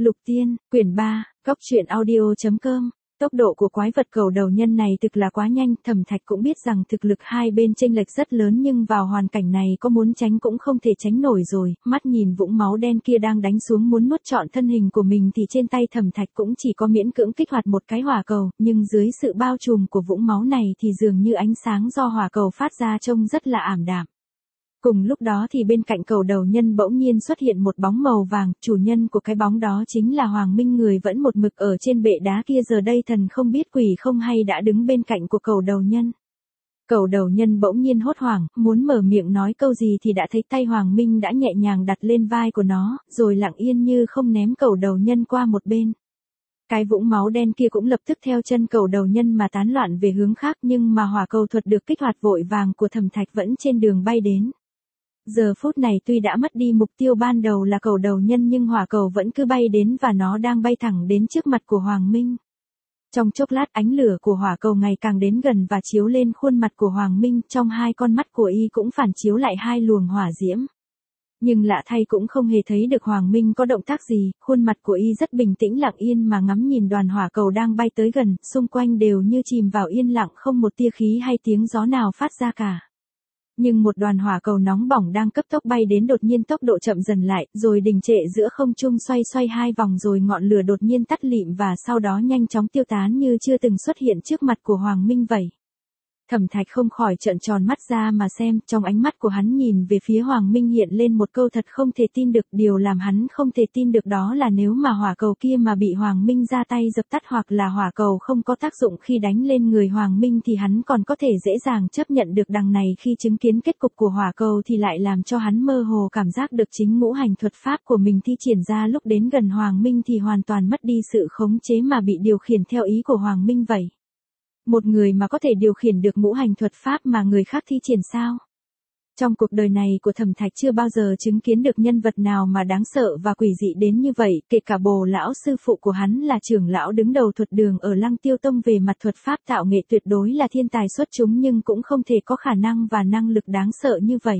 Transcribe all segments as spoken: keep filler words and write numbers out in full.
Lục Tiên, quyển ba, góc truyện audio chấm com. Tốc độ của quái vật cầu đầu nhân này thực là quá nhanh, Thẩm Thạch cũng biết rằng thực lực hai bên chênh lệch rất lớn nhưng vào hoàn cảnh này có muốn tránh cũng không thể tránh nổi rồi, mắt nhìn vũng máu đen kia đang đánh xuống muốn nuốt trọn thân hình của mình thì trên tay Thẩm Thạch cũng chỉ có miễn cưỡng kích hoạt một cái hỏa cầu, nhưng dưới sự bao trùm của vũng máu này thì dường như ánh sáng do hỏa cầu phát ra trông rất là ảm đạm. Cùng lúc đó thì bên cạnh cầu đầu nhân bỗng nhiên xuất hiện một bóng màu vàng, chủ nhân của cái bóng đó chính là Hoàng Minh, người vẫn một mực ở trên bệ đá kia giờ đây thần không biết quỷ không hay đã đứng bên cạnh của cầu đầu nhân. Cầu đầu nhân bỗng nhiên hốt hoảng, muốn mở miệng nói câu gì thì đã thấy tay Hoàng Minh đã nhẹ nhàng đặt lên vai của nó, rồi lặng yên như không ném cầu đầu nhân qua một bên. Cái vũng máu đen kia cũng lập tức theo chân cầu đầu nhân mà tán loạn về hướng khác, nhưng mà hỏa cầu thuật được kích hoạt vội vàng của Thẩm Thạch vẫn trên đường bay đến. Giờ phút này tuy đã mất đi mục tiêu ban đầu là cầu đầu nhân nhưng hỏa cầu vẫn cứ bay đến và nó đang bay thẳng đến trước mặt của Hoàng Minh. Trong chốc lát ánh lửa của hỏa cầu ngày càng đến gần và chiếu lên khuôn mặt của Hoàng Minh, trong hai con mắt của y cũng phản chiếu lại hai luồng hỏa diễm. Nhưng lạ thay cũng không hề thấy được Hoàng Minh có động tác gì, khuôn mặt của y rất bình tĩnh lặng yên mà ngắm nhìn đoàn hỏa cầu đang bay tới gần, xung quanh đều như chìm vào yên lặng không một tia khí hay tiếng gió nào phát ra cả. Nhưng một đoàn hỏa cầu nóng bỏng đang cấp tốc bay đến đột nhiên tốc độ chậm dần lại, rồi đình trệ giữa không trung xoay xoay hai vòng rồi ngọn lửa đột nhiên tắt lịm và sau đó nhanh chóng tiêu tán như chưa từng xuất hiện trước mặt của Hoàng Minh vậy. Thẩm Thạch không khỏi trợn tròn mắt ra mà xem, trong ánh mắt của hắn nhìn về phía Hoàng Minh hiện lên một câu thật không thể tin được, điều làm hắn không thể tin được đó là nếu mà hỏa cầu kia mà bị Hoàng Minh ra tay dập tắt hoặc là hỏa cầu không có tác dụng khi đánh lên người Hoàng Minh thì hắn còn có thể dễ dàng chấp nhận được, đằng này khi chứng kiến kết cục của hỏa cầu thì lại làm cho hắn mơ hồ cảm giác được chính ngũ hành thuật pháp của mình thi triển ra lúc đến gần Hoàng Minh thì hoàn toàn mất đi sự khống chế mà bị điều khiển theo ý của Hoàng Minh vậy. Một người mà có thể điều khiển được ngũ hành thuật pháp mà người khác thi triển sao? Trong cuộc đời này của Thẩm Thạch chưa bao giờ chứng kiến được nhân vật nào mà đáng sợ và quỷ dị đến như vậy, kể cả Bồ lão sư phụ của hắn là trưởng lão đứng đầu thuật đường ở Lăng Tiêu Tông về mặt thuật pháp tạo nghệ tuyệt đối là thiên tài xuất chúng nhưng cũng không thể có khả năng và năng lực đáng sợ như vậy.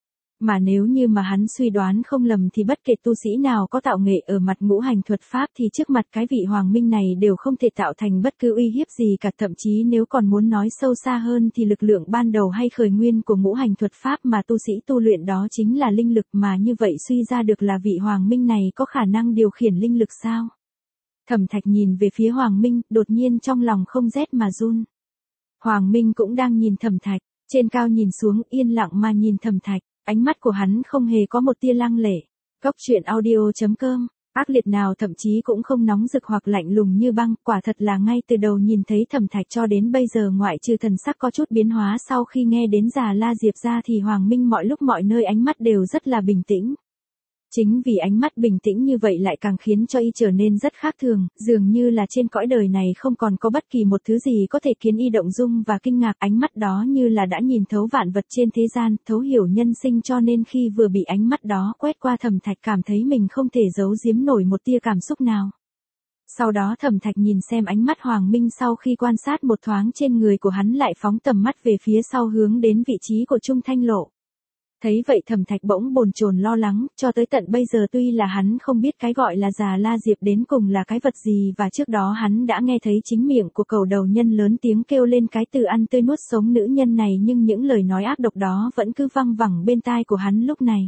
Mà nếu như mà hắn suy đoán không lầm thì bất kể tu sĩ nào có tạo nghệ ở mặt ngũ hành thuật pháp thì trước mặt cái vị Hoàng Minh này đều không thể tạo thành bất cứ uy hiếp gì cả, thậm chí nếu còn muốn nói sâu xa hơn thì lực lượng ban đầu hay khởi nguyên của ngũ hành thuật pháp mà tu sĩ tu luyện đó chính là linh lực, mà như vậy suy ra được là vị Hoàng Minh này có khả năng điều khiển linh lực sao? Thẩm Thạch nhìn về phía Hoàng Minh, đột nhiên trong lòng không rét mà run. Hoàng Minh cũng đang nhìn Thẩm Thạch, trên cao nhìn xuống yên lặng mà nhìn Thẩm Thạch. Ánh mắt của hắn không hề có một tia lăng lệ. Góc truyện audio chấm com, ác liệt nào thậm chí cũng không nóng rực hoặc lạnh lùng như băng, quả thật là ngay từ đầu nhìn thấy Thẩm Thạch cho đến bây giờ ngoại trừ thần sắc có chút biến hóa sau khi nghe đến Già La Diệp ra thì Hoàng Minh mọi lúc mọi nơi ánh mắt đều rất là bình tĩnh. Chính vì ánh mắt bình tĩnh như vậy lại càng khiến cho y trở nên rất khác thường, dường như là trên cõi đời này không còn có bất kỳ một thứ gì có thể khiến y động dung và kinh ngạc, ánh mắt đó như là đã nhìn thấu vạn vật trên thế gian, thấu hiểu nhân sinh, cho nên khi vừa bị ánh mắt đó quét qua Thẩm Thạch cảm thấy mình không thể giấu giếm nổi một tia cảm xúc nào. Sau đó Thẩm Thạch nhìn xem ánh mắt Hoàng Minh sau khi quan sát một thoáng trên người của hắn lại phóng tầm mắt về phía sau hướng đến vị trí của Trung Thanh Lộ. Thấy vậy Thẩm Thạch bỗng bồn chồn lo lắng, cho tới tận bây giờ tuy là hắn không biết cái gọi là Già La Diệp đến cùng là cái vật gì và trước đó hắn đã nghe thấy chính miệng của cầu đầu nhân lớn tiếng kêu lên cái từ ăn tươi nuốt sống nữ nhân này, nhưng những lời nói ác độc đó vẫn cứ văng vẳng bên tai của hắn lúc này.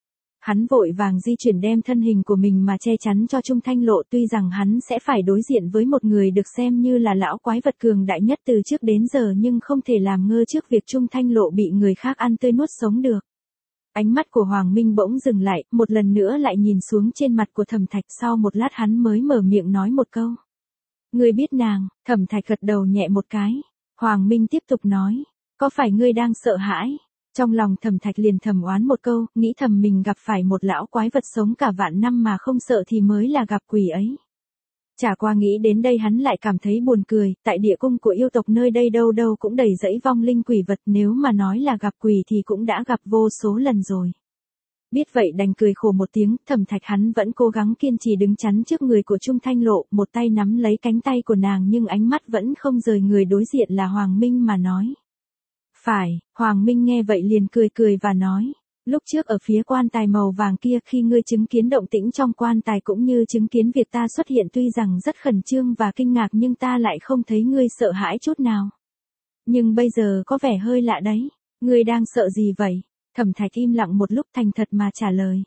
Hắn vội vàng di chuyển đem thân hình của mình mà che chắn cho Trung Thanh Lộ, tuy rằng hắn sẽ phải đối diện với một người được xem như là lão quái vật cường đại nhất từ trước đến giờ nhưng không thể làm ngơ trước việc Trung Thanh Lộ bị người khác ăn tươi nuốt sống được. Ánh mắt của Hoàng Minh bỗng dừng lại, một lần nữa lại nhìn xuống trên mặt của Thẩm Thạch, sau một lát hắn mới mở miệng nói một câu. Ngươi biết nàng? Thẩm Thạch gật đầu nhẹ một cái. Hoàng Minh tiếp tục nói, có phải ngươi đang sợ hãi? Trong lòng Thẩm Thạch liền thầm oán một câu, nghĩ thầm mình gặp phải một lão quái vật sống cả vạn năm mà không sợ thì mới là gặp quỷ ấy. Chả qua nghĩ đến đây hắn lại cảm thấy buồn cười, tại địa cung của yêu tộc nơi đây đâu đâu cũng đầy dẫy vong linh quỷ vật, nếu mà nói là gặp quỷ thì cũng đã gặp vô số lần rồi. Biết vậy đành cười khổ một tiếng, Thẩm Thạch hắn vẫn cố gắng kiên trì đứng chắn trước người của Trung Thanh Lộ, một tay nắm lấy cánh tay của nàng nhưng ánh mắt vẫn không rời người đối diện là Hoàng Minh mà nói. Phải, Hoàng Minh nghe vậy liền cười cười và nói, Lúc trước ở phía quan tài màu vàng kia khi ngươi chứng kiến động tĩnh trong quan tài cũng như chứng kiến việc ta xuất hiện tuy rằng rất khẩn trương và kinh ngạc nhưng ta lại không thấy ngươi sợ hãi chút nào. Nhưng bây giờ có vẻ hơi lạ đấy, ngươi đang sợ gì vậy? Thẩm Thạch im lặng một lúc thành thật mà trả lời.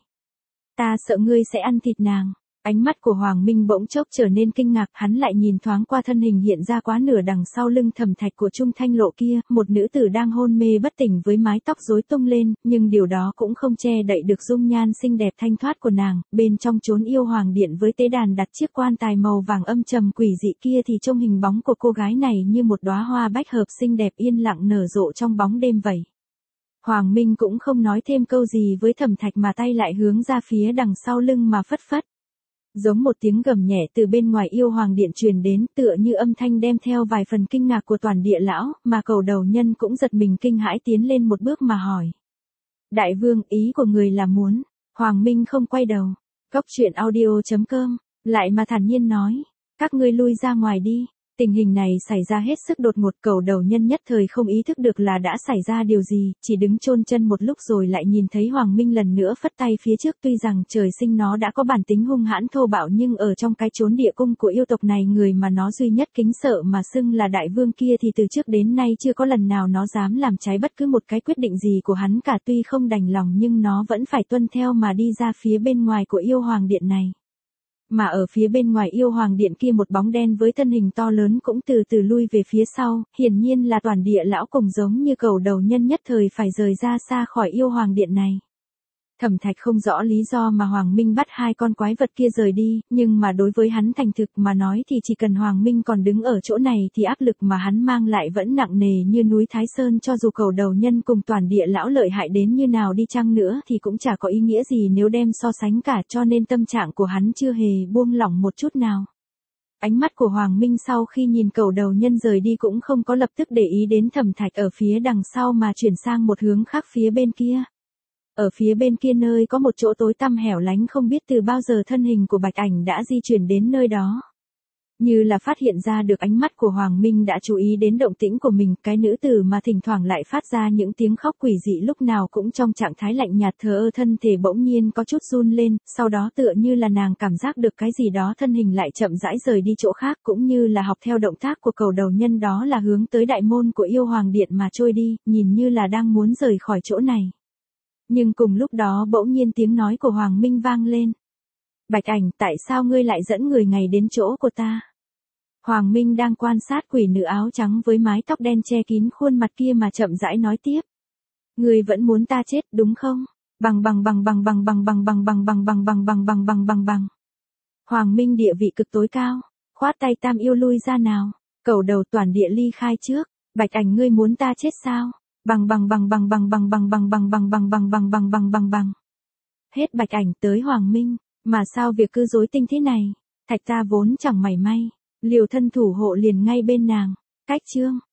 Ta sợ ngươi sẽ ăn thịt nàng. Ánh mắt của Hoàng Minh bỗng chốc trở nên kinh ngạc, hắn lại nhìn thoáng qua thân hình hiện ra quá nửa đằng sau lưng Thẩm Thạch của Trung Thanh Lộ kia, một nữ tử đang hôn mê bất tỉnh với mái tóc rối tung lên, nhưng điều đó cũng không che đậy được dung nhan xinh đẹp thanh thoát của nàng, bên trong chốn yêu hoàng điện với tế đàn đặt chiếc quan tài màu vàng âm trầm quỷ dị kia thì trông hình bóng của cô gái này như một đóa hoa bách hợp xinh đẹp yên lặng nở rộ trong bóng đêm vậy. Hoàng Minh cũng không nói thêm câu gì với Thẩm Thạch mà tay lại hướng ra phía đằng sau lưng mà phất phất. Giống một tiếng gầm nhẹ từ bên ngoài yêu hoàng điện truyền đến tựa như âm thanh đem theo vài phần kinh ngạc của toàn địa lão, mà Cầu Đầu Nhân cũng giật mình kinh hãi tiến lên một bước mà hỏi. Đại vương, ý của người là muốn? Hoàng Minh không quay đầu. Cốc truyện audio chấm com, lại mà thản nhiên nói. Các ngươi lui ra ngoài đi. Tình hình này xảy ra hết sức đột ngột, Cầu Đầu Nhân nhất thời không ý thức được là đã xảy ra điều gì, chỉ đứng chôn chân một lúc rồi lại nhìn thấy Hoàng Minh lần nữa phất tay phía trước. Tuy rằng trời sinh nó đã có bản tính hung hãn thô bạo nhưng ở trong cái chốn địa cung của yêu tộc này người mà nó duy nhất kính sợ mà xưng là đại vương kia thì từ trước đến nay chưa có lần nào nó dám làm trái bất cứ một cái quyết định gì của hắn cả. Tuy không đành lòng nhưng nó vẫn phải tuân theo mà đi ra phía bên ngoài của yêu hoàng điện này. Mà ở phía bên ngoài yêu hoàng điện kia một bóng đen với thân hình to lớn cũng từ từ lui về phía sau, hiển nhiên là toàn địa lão cùng giống như Cầu Đầu Nhân nhất thời phải rời ra xa khỏi yêu hoàng điện này. Thẩm Thạch không rõ lý do mà Hoàng Minh bắt hai con quái vật kia rời đi, nhưng mà đối với hắn thành thực mà nói thì chỉ cần Hoàng Minh còn đứng ở chỗ này thì áp lực mà hắn mang lại vẫn nặng nề như núi Thái Sơn, cho dù Cầu Đầu Nhân cùng toàn địa lão lợi hại đến như nào đi chăng nữa thì cũng chả có ý nghĩa gì nếu đem so sánh cả, cho nên tâm trạng của hắn chưa hề buông lỏng một chút nào. Ánh mắt của Hoàng Minh sau khi nhìn Cầu Đầu Nhân rời đi cũng không có lập tức để ý đến Thẩm Thạch ở phía đằng sau mà chuyển sang một hướng khác phía bên kia. Ở phía bên kia nơi có một chỗ tối tăm hẻo lánh không biết từ bao giờ thân hình của Bạch Ảnh đã di chuyển đến nơi đó. Như là phát hiện ra được ánh mắt của Hoàng Minh đã chú ý đến động tĩnh của mình, cái nữ tử mà thỉnh thoảng lại phát ra những tiếng khóc quỷ dị lúc nào cũng trong trạng thái lạnh nhạt thờ ơ thân thể bỗng nhiên có chút run lên, sau đó tựa như là nàng cảm giác được cái gì đó thân hình lại chậm rãi rời đi chỗ khác, cũng như là học theo động tác của Cầu Đầu Nhân đó là hướng tới đại môn của yêu hoàng điện mà trôi đi, nhìn như là đang muốn rời khỏi chỗ này. Nhưng cùng lúc đó bỗng nhiên tiếng nói của Hoàng Minh vang lên. Bạch Ảnh, tại sao ngươi lại dẫn người ngày đến chỗ của ta? Hoàng Minh đang quan sát quỷ nữ áo trắng với mái tóc đen che kín khuôn mặt kia mà chậm rãi nói tiếp. Ngươi vẫn muốn ta chết đúng không? Bằng bằng bằng bằng bằng bằng bằng bằng bằng bằng bằng bằng bằng bằng bằng bằng bằng. Hoàng Minh địa vị cực tối cao, khoát tay Tam Yêu lui ra nào, Cầu Đầu toàn địa ly khai trước. Bạch Ảnh, ngươi muốn ta chết sao? Bằng bằng bằng bằng bằng bằng bằng bằng bằng bằng bằng bằng bằng bằng bằng bằng bằng. Hết Bạch Ảnh tới Hoàng Minh, mà sao việc cứ rối tinh thế này? Thạch ta vốn chẳng mảy may, liều thân thủ hộ liền ngay bên nàng. Cách chương